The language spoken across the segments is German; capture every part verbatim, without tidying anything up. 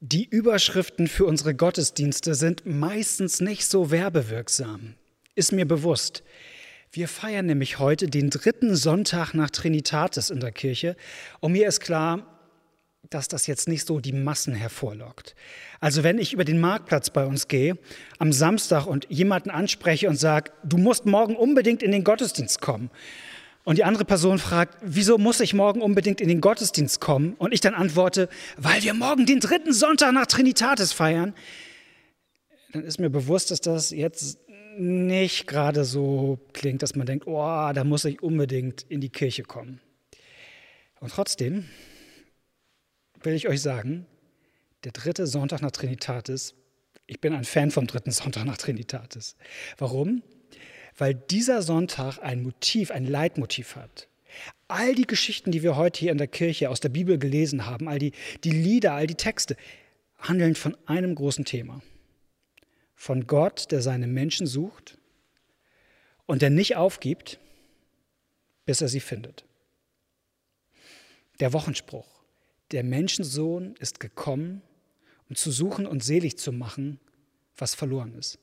Die Überschriften für unsere Gottesdienste sind meistens nicht so werbewirksam. Ist mir bewusst. Wir feiern nämlich heute den dritten Sonntag nach Trinitatis in der Kirche und mir ist klar, dass das jetzt nicht so die Massen hervorlockt. Also wenn ich über den Marktplatz bei uns gehe am Samstag und jemanden anspreche und sage, du musst morgen unbedingt in den Gottesdienst kommen, und die andere Person fragt, wieso muss ich morgen unbedingt in den Gottesdienst kommen? Und ich dann antworte, weil wir morgen den dritten Sonntag nach Trinitatis feiern, dann ist mir bewusst, dass das jetzt nicht gerade so klingt, dass man denkt, oh, da muss ich unbedingt in die Kirche kommen. Und trotzdem will ich euch sagen, der dritte Sonntag nach Trinitatis, ich bin ein Fan vom dritten Sonntag nach Trinitatis. Warum? Weil dieser Sonntag ein Motiv, ein Leitmotiv hat. All die Geschichten, die wir heute hier in der Kirche aus der Bibel gelesen haben, all die, die Lieder, all die Texte, handeln von einem großen Thema. Von Gott, der seine Menschen sucht und der nicht aufgibt, bis er sie findet. Der Wochenspruch, der Menschensohn ist gekommen, um zu suchen und selig zu machen, was verloren ist.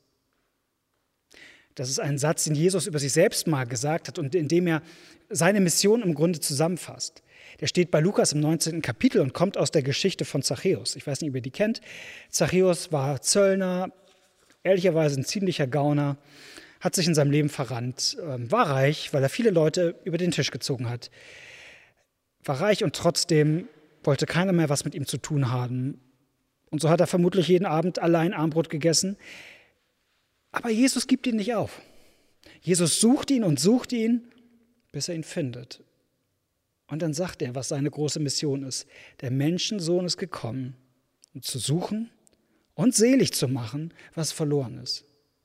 Das ist ein Satz, den Jesus über sich selbst mal gesagt hat und in dem er seine Mission im Grunde zusammenfasst. Der steht bei Lukas im neunzehnten Kapitel und kommt aus der Geschichte von Zachäus. Ich weiß nicht, ob ihr die kennt. Zachäus war Zöllner, ehrlicherweise ein ziemlicher Gauner, hat sich in seinem Leben verrannt, war reich, weil er viele Leute über den Tisch gezogen hat. War reich und trotzdem wollte keiner mehr was mit ihm zu tun haben. Und so hat er vermutlich jeden Abend allein Armbrot gegessen. Aber Jesus gibt ihn nicht auf. Jesus sucht ihn und sucht ihn, bis er ihn findet. Und dann sagt er, was seine große Mission ist. Der Menschensohn ist gekommen, um zu suchen und selig zu machen, was verloren ist.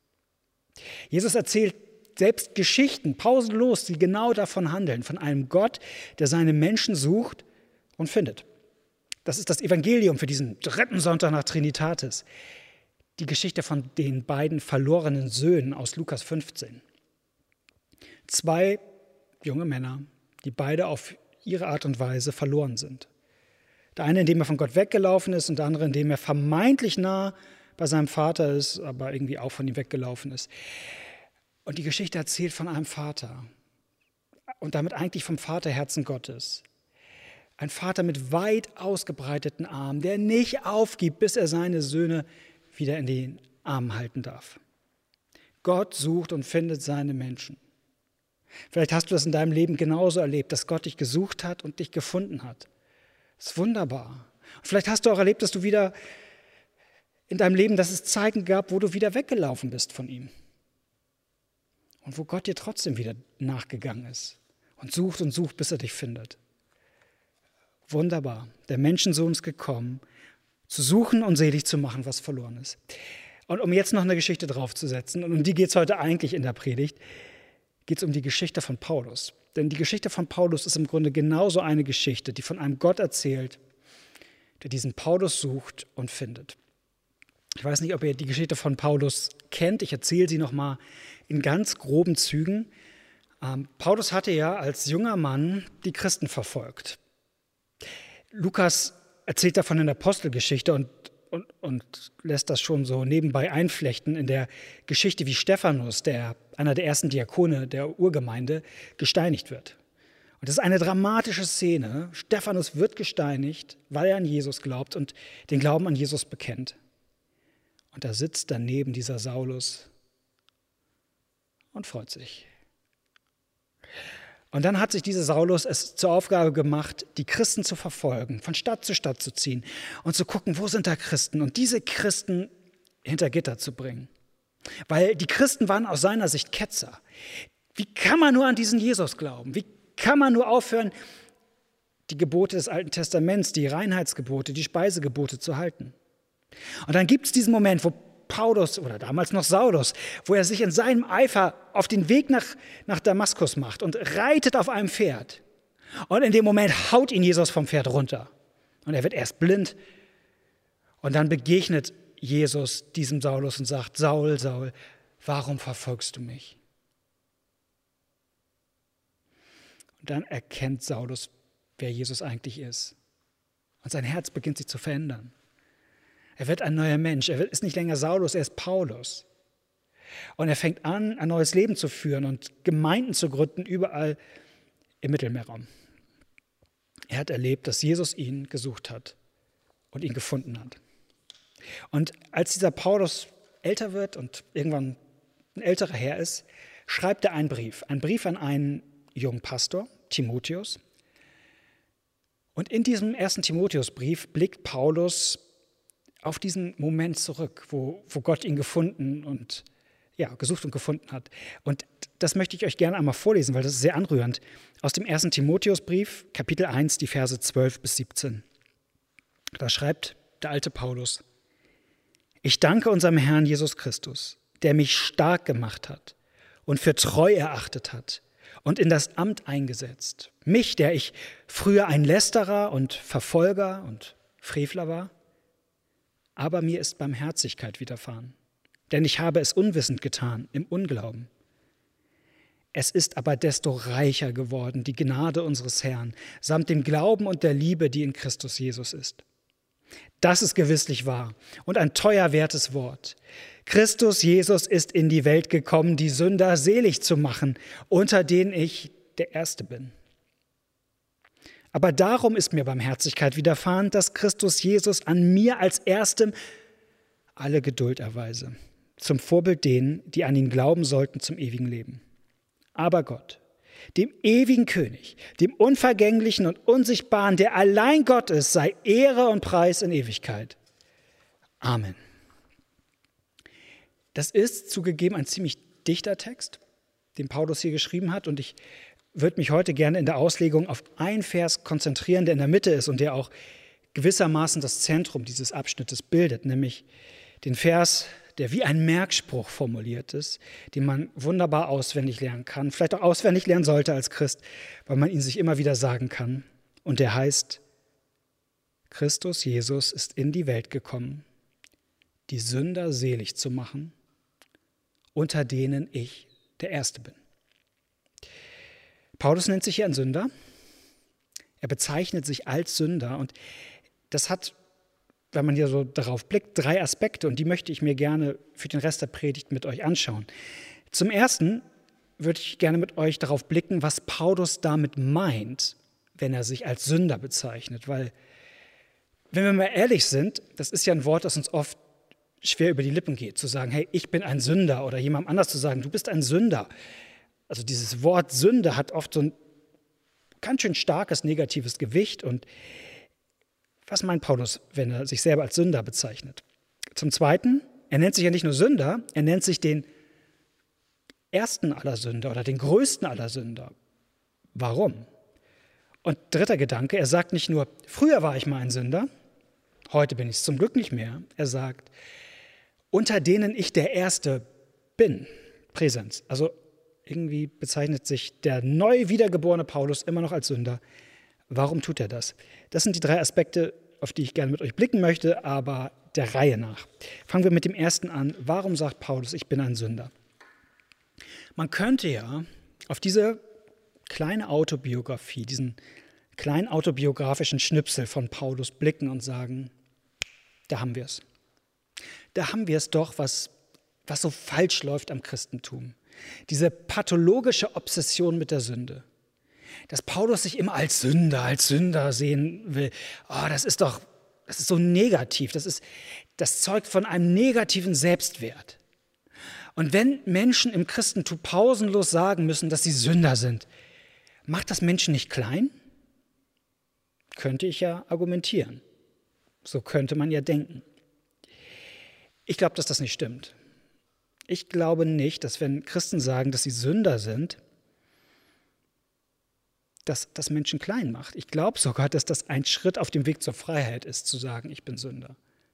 Jesus erzählt selbst Geschichten, pausenlos, die genau davon handeln, von einem Gott, der seine Menschen sucht und findet. Das ist das Evangelium für diesen dritten Sonntag nach Trinitatis. Die Geschichte von den beiden verlorenen Söhnen aus Lukas fünfzehn. Zwei junge Männer, die beide auf ihre Art und Weise verloren sind. Der eine, indem er von Gott weggelaufen ist, und der andere, indem er vermeintlich nah bei seinem Vater ist, aber irgendwie auch von ihm weggelaufen ist. Und die Geschichte erzählt von einem Vater und damit eigentlich vom Vaterherzen Gottes. Ein Vater mit weit ausgebreiteten Armen, der nicht aufgibt, bis er seine Söhne wieder in den Armen halten darf. Gott sucht und findet seine Menschen. Vielleicht hast du das in deinem Leben genauso erlebt, dass Gott dich gesucht hat und dich gefunden hat. Das ist wunderbar. Und vielleicht hast du auch erlebt, dass du wieder in deinem Leben, dass es Zeiten gab, wo du wieder weggelaufen bist von ihm. Und wo Gott dir trotzdem wieder nachgegangen ist und sucht und sucht, bis er dich findet. Wunderbar. Der Menschensohn ist gekommen, zu suchen und selig zu machen, was verloren ist. Und um jetzt noch eine Geschichte draufzusetzen, und um die geht es heute eigentlich in der Predigt, geht es um die Geschichte von Paulus. Denn die Geschichte von Paulus ist im Grunde genauso eine Geschichte, die von einem Gott erzählt, der diesen Paulus sucht und findet. Ich weiß nicht, ob ihr die Geschichte von Paulus kennt. Ich erzähle sie nochmal in ganz groben Zügen. Ähm, Paulus hatte ja als junger Mann die Christen verfolgt. Lukas erzählt davon in der Apostelgeschichte und, und, und lässt das schon so nebenbei einflechten in der Geschichte, wie Stephanus, der, einer der ersten Diakone der Urgemeinde, gesteinigt wird. Und das ist eine dramatische Szene. Stephanus wird gesteinigt, weil er an Jesus glaubt und den Glauben an Jesus bekennt. Und da sitzt daneben dieser Saulus und freut sich. Und dann hat sich dieser Saulus es zur Aufgabe gemacht, die Christen zu verfolgen, von Stadt zu Stadt zu ziehen und zu gucken, wo sind da Christen und diese Christen hinter Gitter zu bringen. Weil die Christen waren aus seiner Sicht Ketzer. Wie kann man nur an diesen Jesus glauben? Wie kann man nur aufhören, die Gebote des Alten Testaments, die Reinheitsgebote, die Speisegebote zu halten? Und dann gibt es diesen Moment, wo Paulus oder damals noch Saulus, wo er sich in seinem Eifer auf den Weg nach, nach Damaskus macht und reitet auf einem Pferd. Und in dem Moment haut ihn Jesus vom Pferd runter. Und er wird erst blind. Und dann begegnet Jesus diesem Saulus und sagt, Saul, Saul, warum verfolgst du mich? Und dann erkennt Saulus, wer Jesus eigentlich ist. Und sein Herz beginnt sich zu verändern. Er wird ein neuer Mensch. Er ist nicht länger Saulus, er ist Paulus. Und er fängt an, ein neues Leben zu führen und Gemeinden zu gründen, überall im Mittelmeerraum. Er hat erlebt, dass Jesus ihn gesucht hat und ihn gefunden hat. Und als dieser Paulus älter wird und irgendwann ein älterer Herr ist, schreibt er einen Brief. Einen Brief an einen jungen Pastor, Timotheus. Und in diesem ersten Timotheusbrief blickt Paulus auf diesen Moment zurück, wo, wo Gott ihn gefunden und ja, gesucht und gefunden hat. Und das möchte ich euch gerne einmal vorlesen, weil das ist sehr anrührend. Aus dem ersten Timotheusbrief, Kapitel eins, die Verse zwölf bis siebzehn. Da schreibt der alte Paulus: Ich danke unserem Herrn Jesus Christus, der mich stark gemacht hat und für treu erachtet hat und in das Amt eingesetzt. Mich, der ich früher ein Lästerer und Verfolger und Frevler war, aber mir ist Barmherzigkeit widerfahren, denn ich habe es unwissend getan, im Unglauben. Es ist aber desto reicher geworden, die Gnade unseres Herrn, samt dem Glauben und der Liebe, die in Christus Jesus ist. Das ist gewisslich wahr und ein teuer wertes Wort. Christus Jesus ist in die Welt gekommen, die Sünder selig zu machen, unter denen ich der Erste bin. Aber darum ist mir Barmherzigkeit widerfahren, dass Christus Jesus an mir als Erstem alle Geduld erweise, zum Vorbild denen, die an ihn glauben sollten zum ewigen Leben. Aber Gott, dem ewigen König, dem Unvergänglichen und Unsichtbaren, der allein Gott ist, sei Ehre und Preis in Ewigkeit. Amen. Das ist zugegeben ein ziemlich dichter Text, den Paulus hier geschrieben hat, und ich würde mich heute gerne in der Auslegung auf einen Vers konzentrieren, der in der Mitte ist und der auch gewissermaßen das Zentrum dieses Abschnittes bildet, nämlich den Vers, der wie ein Merkspruch formuliert ist, den man wunderbar auswendig lernen kann, vielleicht auch auswendig lernen sollte als Christ, weil man ihn sich immer wieder sagen kann. Und der heißt: Christus Jesus ist in die Welt gekommen, die Sünder selig zu machen, unter denen ich der Erste bin. Paulus nennt sich hier ein Sünder. Er bezeichnet sich als Sünder und das hat, wenn man hier so darauf blickt, drei Aspekte und die möchte ich mir gerne für den Rest der Predigt mit euch anschauen. Zum Ersten würde ich gerne mit euch darauf blicken, was Paulus damit meint, wenn er sich als Sünder bezeichnet, weil, wenn wir mal ehrlich sind, das ist ja ein Wort, das uns oft schwer über die Lippen geht, zu sagen, hey, ich bin ein Sünder, oder jemandem anders zu sagen, du bist ein Sünder. Also dieses Wort Sünde hat oft so ein ganz schön starkes negatives Gewicht. Und was meint Paulus, wenn er sich selber als Sünder bezeichnet? Zum Zweiten, er nennt sich ja nicht nur Sünder, er nennt sich den ersten aller Sünder oder den größten aller Sünder. Warum? Und dritter Gedanke, er sagt nicht nur, früher war ich mal ein Sünder, heute bin ich es zum Glück nicht mehr. Er sagt, unter denen ich der Erste bin. Präsens. Also irgendwie bezeichnet sich der neu wiedergeborene Paulus immer noch als Sünder. Warum tut er das? Das sind die drei Aspekte, auf die ich gerne mit euch blicken möchte, aber der Reihe nach. Fangen wir mit dem ersten an. Warum sagt Paulus, ich bin ein Sünder? Man könnte ja auf diese kleine Autobiografie, diesen kleinen autobiografischen Schnipsel von Paulus blicken und sagen, da haben wir es. Da haben wir es doch, was, was so falsch läuft am Christentum. Diese pathologische Obsession mit der Sünde. Dass Paulus sich immer als Sünder, als Sünder sehen will, oh, das ist doch, das ist so negativ, das ist, das zeugt von einem negativen Selbstwert. Und wenn Menschen im Christentum pausenlos sagen müssen, dass sie Sünder sind, macht das Menschen nicht klein? Könnte ich ja argumentieren. So könnte man ja denken. Ich glaube, dass das nicht stimmt. Ich glaube nicht, dass wenn Christen sagen, dass sie Sünder sind, dass das Menschen klein macht. Ich glaube sogar, dass das ein Schritt auf dem Weg zur Freiheit ist, zu sagen, ich bin Sünder.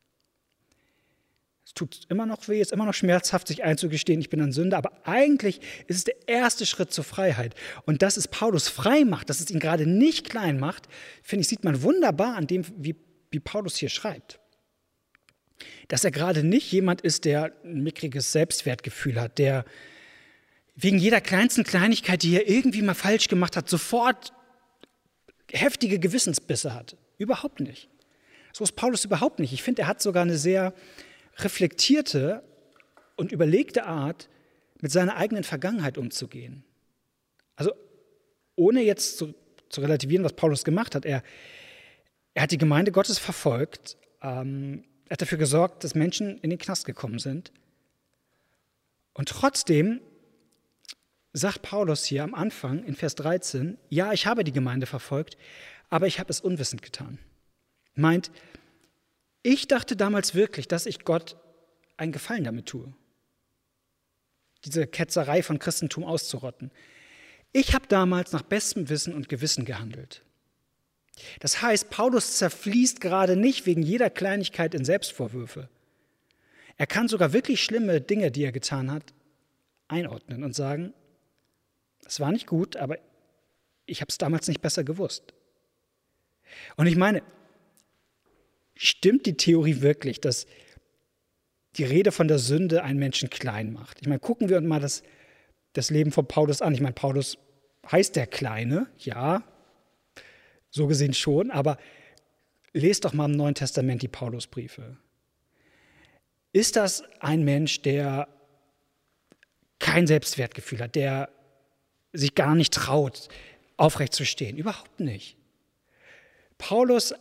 Es tut immer noch weh, es ist immer noch schmerzhaft, sich einzugestehen, ich bin ein Sünder, aber eigentlich ist es der erste Schritt zur Freiheit. Und dass es Paulus frei macht, dass es ihn gerade nicht klein macht, finde ich, sieht man wunderbar an dem, wie, wie Paulus hier schreibt. Dass er gerade nicht jemand ist, der ein mickriges Selbstwertgefühl hat, der wegen jeder kleinsten Kleinigkeit, die er irgendwie mal falsch gemacht hat, sofort heftige Gewissensbisse hat. Überhaupt nicht. So ist Paulus überhaupt nicht. Ich finde, er hat sogar eine sehr reflektierte und überlegte Art, mit seiner eigenen Vergangenheit umzugehen. Also ohne jetzt zu, zu relativieren, was Paulus gemacht hat. Er, er hat die Gemeinde Gottes verfolgt. Ähm, er hat dafür gesorgt, dass Menschen in den Knast gekommen sind. Und trotzdem sagt Paulus hier am Anfang in Vers dreizehn, ja, ich habe die Gemeinde verfolgt, aber ich habe es unwissend getan. Meint, ich dachte damals wirklich, dass ich Gott einen Gefallen damit tue, diese Ketzerei von Christentum auszurotten. Ich habe damals nach bestem Wissen und Gewissen gehandelt. Das heißt, Paulus zerfließt gerade nicht wegen jeder Kleinigkeit in Selbstvorwürfe. Er kann sogar wirklich schlimme Dinge, die er getan hat, einordnen und sagen, es war nicht gut, aber ich habe es damals nicht besser gewusst. Und ich meine, stimmt die Theorie wirklich, dass die Rede von der Sünde einen Menschen klein macht? Ich meine, gucken wir uns mal das, das Leben von Paulus an. Ich meine, Paulus heißt der Kleine, ja, so gesehen schon, aber lest doch mal im Neuen Testament die Paulusbriefe. Ist das ein Mensch, der kein Selbstwertgefühl hat, der sich gar nicht traut, aufrecht zu stehen? Überhaupt nicht. Paulus,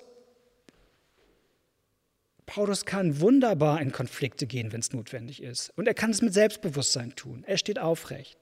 Paulus kann wunderbar in Konflikte gehen, wenn es notwendig ist. Und er kann es mit Selbstbewusstsein tun. Er steht aufrecht.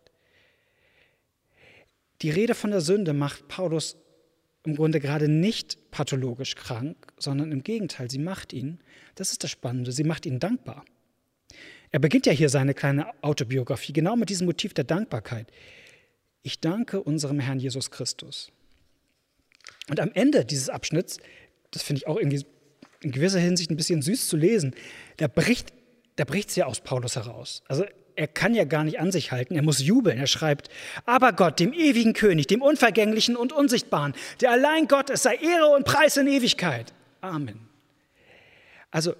Die Rede von der Sünde macht Paulus im Grunde gerade nicht pathologisch krank, sondern im Gegenteil, sie macht ihn, das ist das Spannende, sie macht ihn dankbar. Er beginnt ja hier seine kleine Autobiografie genau mit diesem Motiv der Dankbarkeit. Ich danke unserem Herrn Jesus Christus. Und am Ende dieses Abschnitts, das finde ich auch irgendwie in gewisser Hinsicht ein bisschen süß zu lesen, da bricht da bricht es ja aus Paulus heraus. Also er kann ja gar nicht an sich halten, er muss jubeln. Er schreibt, aber Gott, dem ewigen König, dem Unvergänglichen und Unsichtbaren, der allein Gott ist, sei Ehre und Preis in Ewigkeit. Amen. Also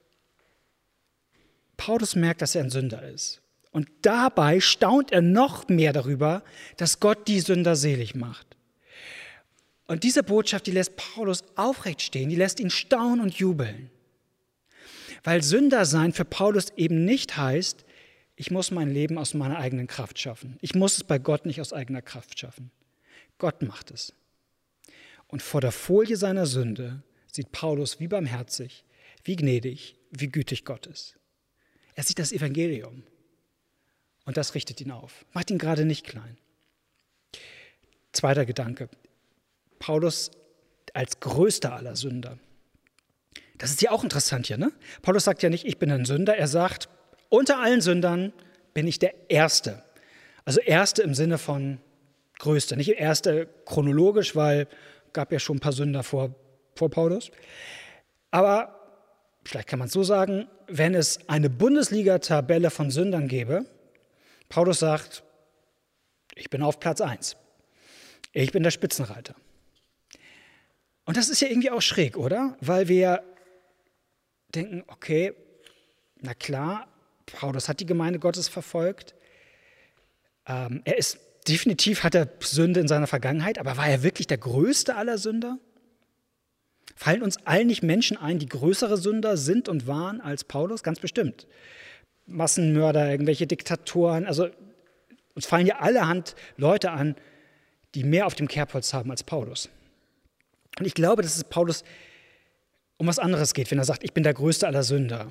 Paulus merkt, dass er ein Sünder ist. Und dabei staunt er noch mehr darüber, dass Gott die Sünder selig macht. Und diese Botschaft, die lässt Paulus aufrecht stehen, die lässt ihn staunen und jubeln. Weil Sünder sein für Paulus eben nicht heißt, ich muss mein Leben aus meiner eigenen Kraft schaffen. Ich muss es bei Gott nicht aus eigener Kraft schaffen. Gott macht es. Und vor der Folie seiner Sünde sieht Paulus, wie barmherzig, wie gnädig, wie gütig Gott ist. Er sieht das Evangelium. Und das richtet ihn auf, macht ihn gerade nicht klein. Zweiter Gedanke. Paulus als größter aller Sünder. Das ist ja auch interessant hier, ne? Paulus sagt ja nicht, ich bin ein Sünder. Er sagt, unter allen Sündern bin ich der Erste. Also Erste im Sinne von Größter. Nicht Erste chronologisch, weil es gab ja schon ein paar Sünder vor, vor Paulus. Aber vielleicht kann man es so sagen, wenn es eine Bundesliga-Tabelle von Sündern gäbe, Paulus sagt, ich bin auf Platz eins. Ich bin der Spitzenreiter. Und das ist ja irgendwie auch schräg, oder? Weil wir denken, okay, na klar, Paulus hat die Gemeinde Gottes verfolgt. Ähm, er ist, definitiv hat er Sünde in seiner Vergangenheit, aber war er wirklich der größte aller Sünder? Fallen uns allen nicht Menschen ein, die größere Sünder sind und waren als Paulus? Ganz bestimmt. Massenmörder, irgendwelche Diktatoren, also uns fallen ja allerhand Leute an, die mehr auf dem Kerbholz haben als Paulus. Und ich glaube, dass es Paulus um was anderes geht, wenn er sagt, ich bin der größte aller Sünder.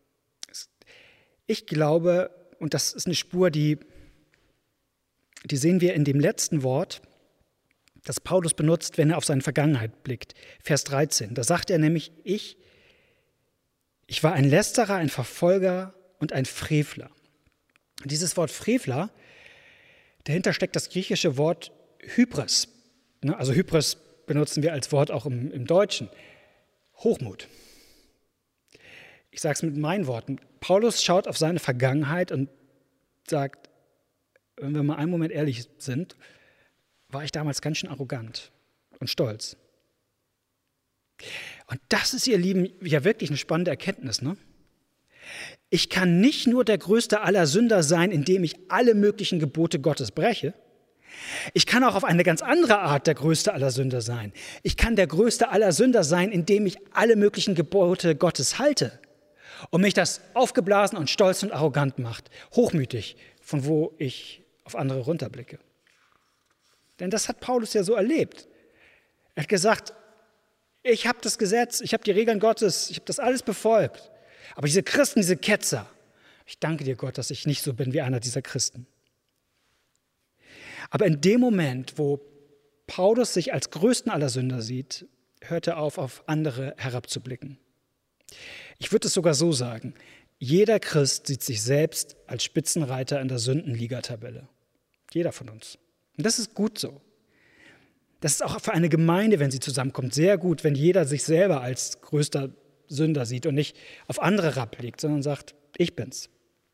Ich glaube, und das ist eine Spur, die, die sehen wir in dem letzten Wort, das Paulus benutzt, wenn er auf seine Vergangenheit blickt. Vers dreizehn, da sagt er nämlich, ich, ich war ein Lästerer, ein Verfolger und ein Frevler. Und dieses Wort Frevler, dahinter steckt das griechische Wort Hybris. Also Hybris benutzen wir als Wort auch im, im Deutschen. Hochmut. Ich sage es mit meinen Worten. Paulus schaut auf seine Vergangenheit und sagt, wenn wir mal einen Moment ehrlich sind, war ich damals ganz schön arrogant und stolz. Und das ist, ihr Lieben, ja wirklich eine spannende Erkenntnis, ne? Ich kann nicht nur der größte aller Sünder sein, indem ich alle möglichen Gebote Gottes breche. Ich kann auch auf eine ganz andere Art der größte aller Sünder sein. Ich kann der größte aller Sünder sein, indem ich alle möglichen Gebote Gottes halte und mich das aufgeblasen und stolz und arrogant macht, hochmütig, von wo ich auf andere runterblicke. Denn das hat Paulus ja so erlebt. Er hat gesagt, ich habe das Gesetz, ich habe die Regeln Gottes, ich habe das alles befolgt. Aber diese Christen, diese Ketzer, ich danke dir Gott, dass ich nicht so bin wie einer dieser Christen. Aber in dem Moment, wo Paulus sich als größten aller Sünder sieht, hört er auf, auf andere herabzublicken. Ich würde es sogar so sagen, jeder Christ sieht sich selbst als Spitzenreiter in der Sündenligatabelle. Jeder von uns. Und das ist gut so. Das ist auch für eine Gemeinde, wenn sie zusammenkommt, sehr gut, wenn jeder sich selber als größter Sünder sieht und nicht auf andere herabblickt, sondern sagt, ich bin's.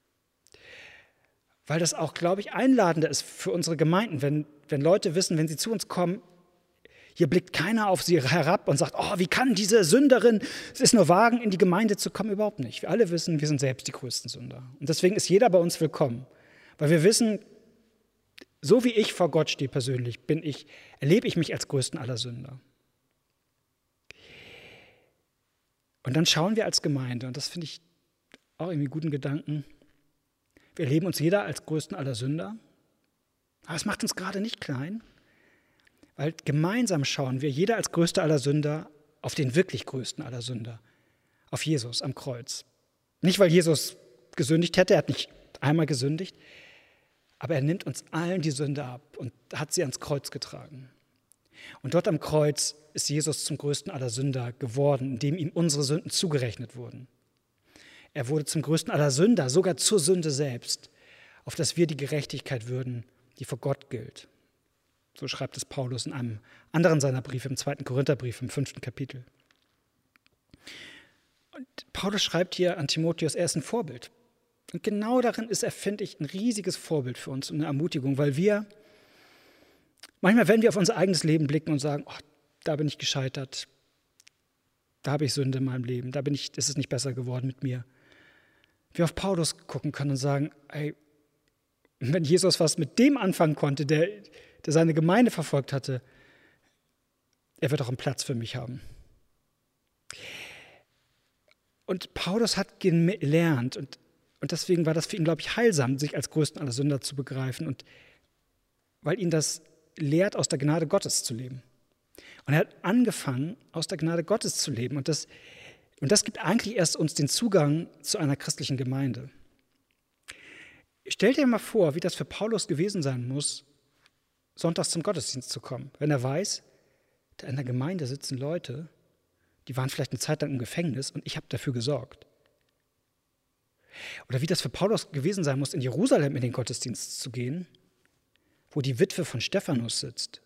Weil das auch, glaube ich, einladender ist für unsere Gemeinden, wenn, wenn Leute wissen, wenn sie zu uns kommen, hier blickt keiner auf sie herab und sagt, oh, wie kann diese Sünderin, es ist nur wagen, in die Gemeinde zu kommen, überhaupt nicht. Wir alle wissen, wir sind selbst die größten Sünder. Und deswegen ist jeder bei uns willkommen, weil wir wissen, so wie ich vor Gott stehe persönlich, bin ich, erlebe ich mich als größten aller Sünder. Und dann schauen wir als Gemeinde, und das finde ich auch irgendwie einen guten Gedanken, wir erleben uns jeder als größten aller Sünder, aber es macht uns gerade nicht klein, weil gemeinsam schauen wir jeder als größter aller Sünder auf den wirklich größten aller Sünder, auf Jesus am Kreuz. Nicht, weil Jesus gesündigt hätte, er hat nicht einmal gesündigt, aber er nimmt uns allen die Sünde ab und hat sie ans Kreuz getragen. Und dort am Kreuz ist Jesus zum größten aller Sünder geworden, indem ihm unsere Sünden zugerechnet wurden. Er wurde zum größten aller Sünder, sogar zur Sünde selbst, auf dass wir die Gerechtigkeit würden, die vor Gott gilt. So schreibt es Paulus in einem anderen seiner Briefe, im zweiten Korintherbrief, im fünften Kapitel. Und Paulus schreibt hier an Timotheus, er ist ein Vorbild. Und genau darin ist er, finde ich, ein riesiges Vorbild für uns und eine Ermutigung, weil wir, manchmal, wenn wir auf unser eigenes Leben blicken und sagen, oh, da bin ich gescheitert, da habe ich Sünde in meinem Leben, da bin ich, ist es nicht besser geworden mit mir. Wir auf Paulus gucken können und sagen, ey, wenn Jesus was mit dem anfangen konnte, der, der seine Gemeinde verfolgt hatte, er wird auch einen Platz für mich haben. Und Paulus hat gelernt, und, und deswegen war das für ihn, glaube ich, heilsam, sich als größten aller Sünder zu begreifen, und weil ihn das lehrt, aus der Gnade Gottes zu leben. Und er hat angefangen, aus der Gnade Gottes zu leben. Und das, und das gibt eigentlich erst uns den Zugang zu einer christlichen Gemeinde. Stell dir mal vor, wie das für Paulus gewesen sein muss, sonntags zum Gottesdienst zu kommen, wenn er weiß, da in der Gemeinde sitzen Leute, die waren vielleicht eine Zeit lang im Gefängnis und ich habe dafür gesorgt. Oder wie das für Paulus gewesen sein muss, in Jerusalem in den Gottesdienst zu gehen, wo die Witwe von Stephanus sitzt.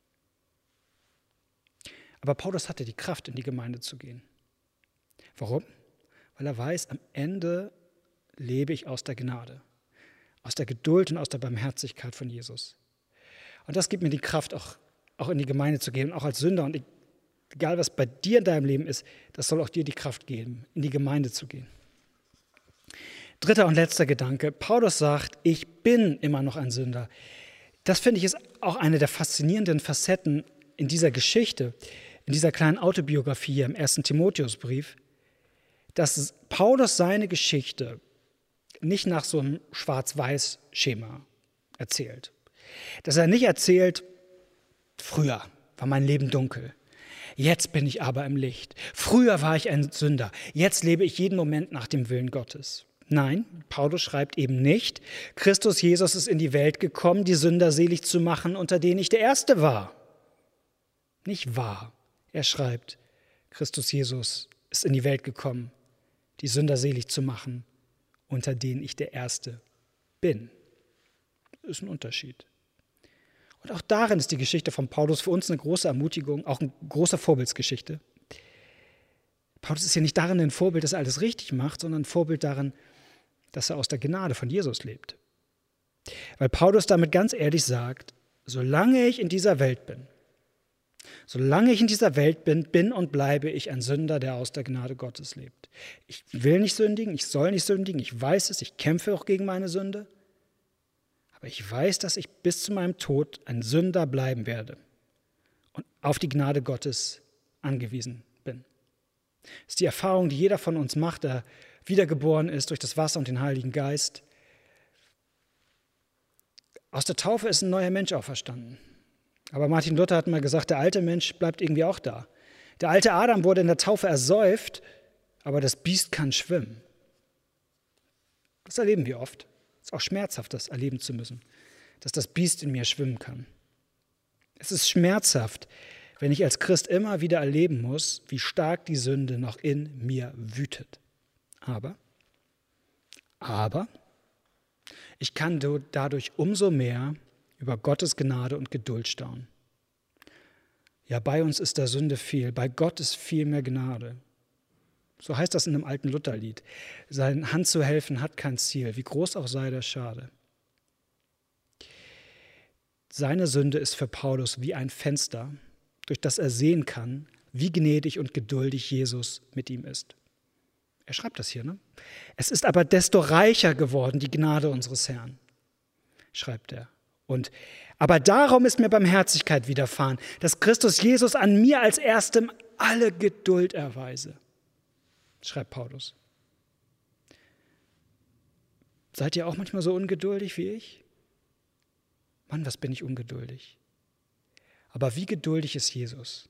Aber Paulus hatte die Kraft, in die Gemeinde zu gehen. Warum? Weil er weiß, am Ende lebe ich aus der Gnade, aus der Geduld und aus der Barmherzigkeit von Jesus. Und das gibt mir die Kraft, auch, auch in die Gemeinde zu gehen, auch als Sünder. Und egal, was bei dir in deinem Leben ist, das soll auch dir die Kraft geben, in die Gemeinde zu gehen. Dritter und letzter Gedanke. Paulus sagt, ich bin immer noch ein Sünder. Das, finde ich, ist auch eine der faszinierenden Facetten in dieser Geschichte, in dieser kleinen Autobiografie hier im ersten Timotheusbrief, dass Paulus seine Geschichte nicht nach so einem Schwarz-Weiß-Schema erzählt. Dass er nicht erzählt, früher war mein Leben dunkel, jetzt bin ich aber im Licht. Früher war ich ein Sünder, jetzt lebe ich jeden Moment nach dem Willen Gottes. Nein, Paulus schreibt eben nicht, Christus Jesus ist in die Welt gekommen, die Sünder selig zu machen, unter denen ich der Erste war. Nicht wahr. Er schreibt, Christus Jesus ist in die Welt gekommen, die Sünder selig zu machen, unter denen ich der Erste bin. Das ist ein Unterschied. Und auch darin ist die Geschichte von Paulus für uns eine große Ermutigung, auch eine große Vorbildsgeschichte. Paulus ist ja nicht darin ein Vorbild, dass er alles richtig macht, sondern ein Vorbild darin, dass er aus der Gnade von Jesus lebt. Weil Paulus damit ganz ehrlich sagt, solange ich in dieser Welt bin, solange ich in dieser Welt bin, bin und bleibe ich ein Sünder, der aus der Gnade Gottes lebt. Ich will nicht sündigen, ich soll nicht sündigen, ich weiß es, ich kämpfe auch gegen meine Sünde. Aber ich weiß, dass ich bis zu meinem Tod ein Sünder bleiben werde und auf die Gnade Gottes angewiesen bin. Das ist die Erfahrung, die jeder von uns macht, der wiedergeboren ist durch das Wasser und den Heiligen Geist. Aus der Taufe ist ein neuer Mensch auferstanden. Aber Martin Luther hat mal gesagt, der alte Mensch bleibt irgendwie auch da. Der alte Adam wurde in der Taufe ersäuft, aber das Biest kann schwimmen. Das erleben wir oft. Es ist auch schmerzhaft, das erleben zu müssen, dass das Biest in mir schwimmen kann. Es ist schmerzhaft, wenn ich als Christ immer wieder erleben muss, wie stark die Sünde noch in mir wütet. Aber, aber, ich kann dadurch umso mehr über Gottes Gnade und Geduld staunen. Ja, bei uns ist der Sünde viel, bei Gott ist viel mehr Gnade. So heißt das in einem alten Lutherlied. Seine Hand zu helfen hat kein Ziel, wie groß auch sei der Schade. Seine Sünde ist für Paulus wie ein Fenster, durch das er sehen kann, wie gnädig und geduldig Jesus mit ihm ist. Er schreibt das hier, ne? Es ist aber desto reicher geworden, die Gnade unseres Herrn, schreibt er. Und aber darum ist mir Barmherzigkeit widerfahren, dass Christus Jesus an mir als Erstem alle Geduld erweise, schreibt Paulus. Seid ihr auch manchmal so ungeduldig wie ich? Mann, was bin ich ungeduldig. Aber wie geduldig ist Jesus?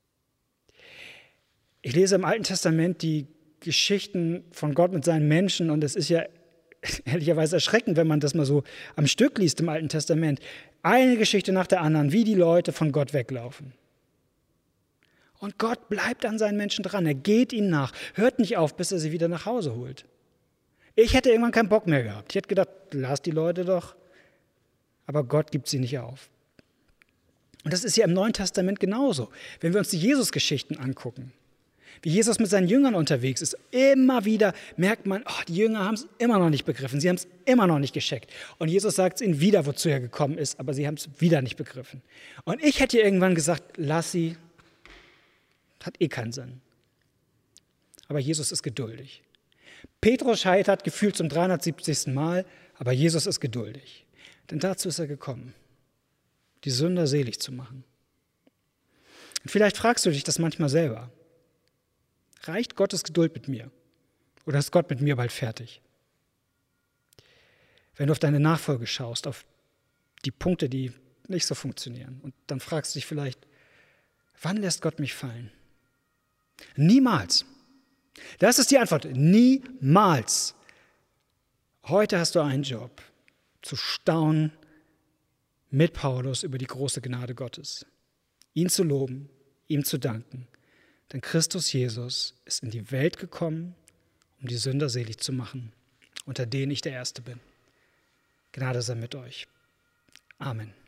Ich lese im Alten Testament die Geschichten von Gott mit seinen Menschen und es ist ja ehrlicherweise erschreckend, wenn man das mal so am Stück liest im Alten Testament. Eine Geschichte nach der anderen, wie die Leute von Gott weglaufen. Und Gott bleibt an seinen Menschen dran, er geht ihnen nach, hört nicht auf, bis er sie wieder nach Hause holt. Ich hätte irgendwann keinen Bock mehr gehabt. Ich hätte gedacht, lass die Leute doch. Aber Gott gibt sie nicht auf. Und das ist ja im Neuen Testament genauso. Wenn wir uns die Jesus-Geschichten angucken, wie Jesus mit seinen Jüngern unterwegs ist, immer wieder merkt man, oh, die Jünger haben es immer noch nicht begriffen, sie haben es immer noch nicht gecheckt. Und Jesus sagt es ihnen wieder, wozu er gekommen ist, aber sie haben es wieder nicht begriffen. Und ich hätte irgendwann gesagt, lass sie, hat eh keinen Sinn. Aber Jesus ist geduldig. Petrus scheitert gefühlt zum dreihundertsiebzigsten Mal, aber Jesus ist geduldig. Denn dazu ist er gekommen, die Sünder selig zu machen. Und vielleicht fragst du dich das manchmal selber. Reicht Gottes Geduld mit mir? Oder ist Gott mit mir bald fertig? Wenn du auf deine Nachfolge schaust, auf die Punkte, die nicht so funktionieren, und dann fragst du dich vielleicht, wann lässt Gott mich fallen? Niemals. Das ist die Antwort. Niemals. Heute hast du einen Job, zu staunen mit Paulus über die große Gnade Gottes, ihn zu loben, ihm zu danken. Denn Christus Jesus ist in die Welt gekommen, um die Sünder selig zu machen, unter denen ich der Erste bin. Gnade sei mit euch. Amen.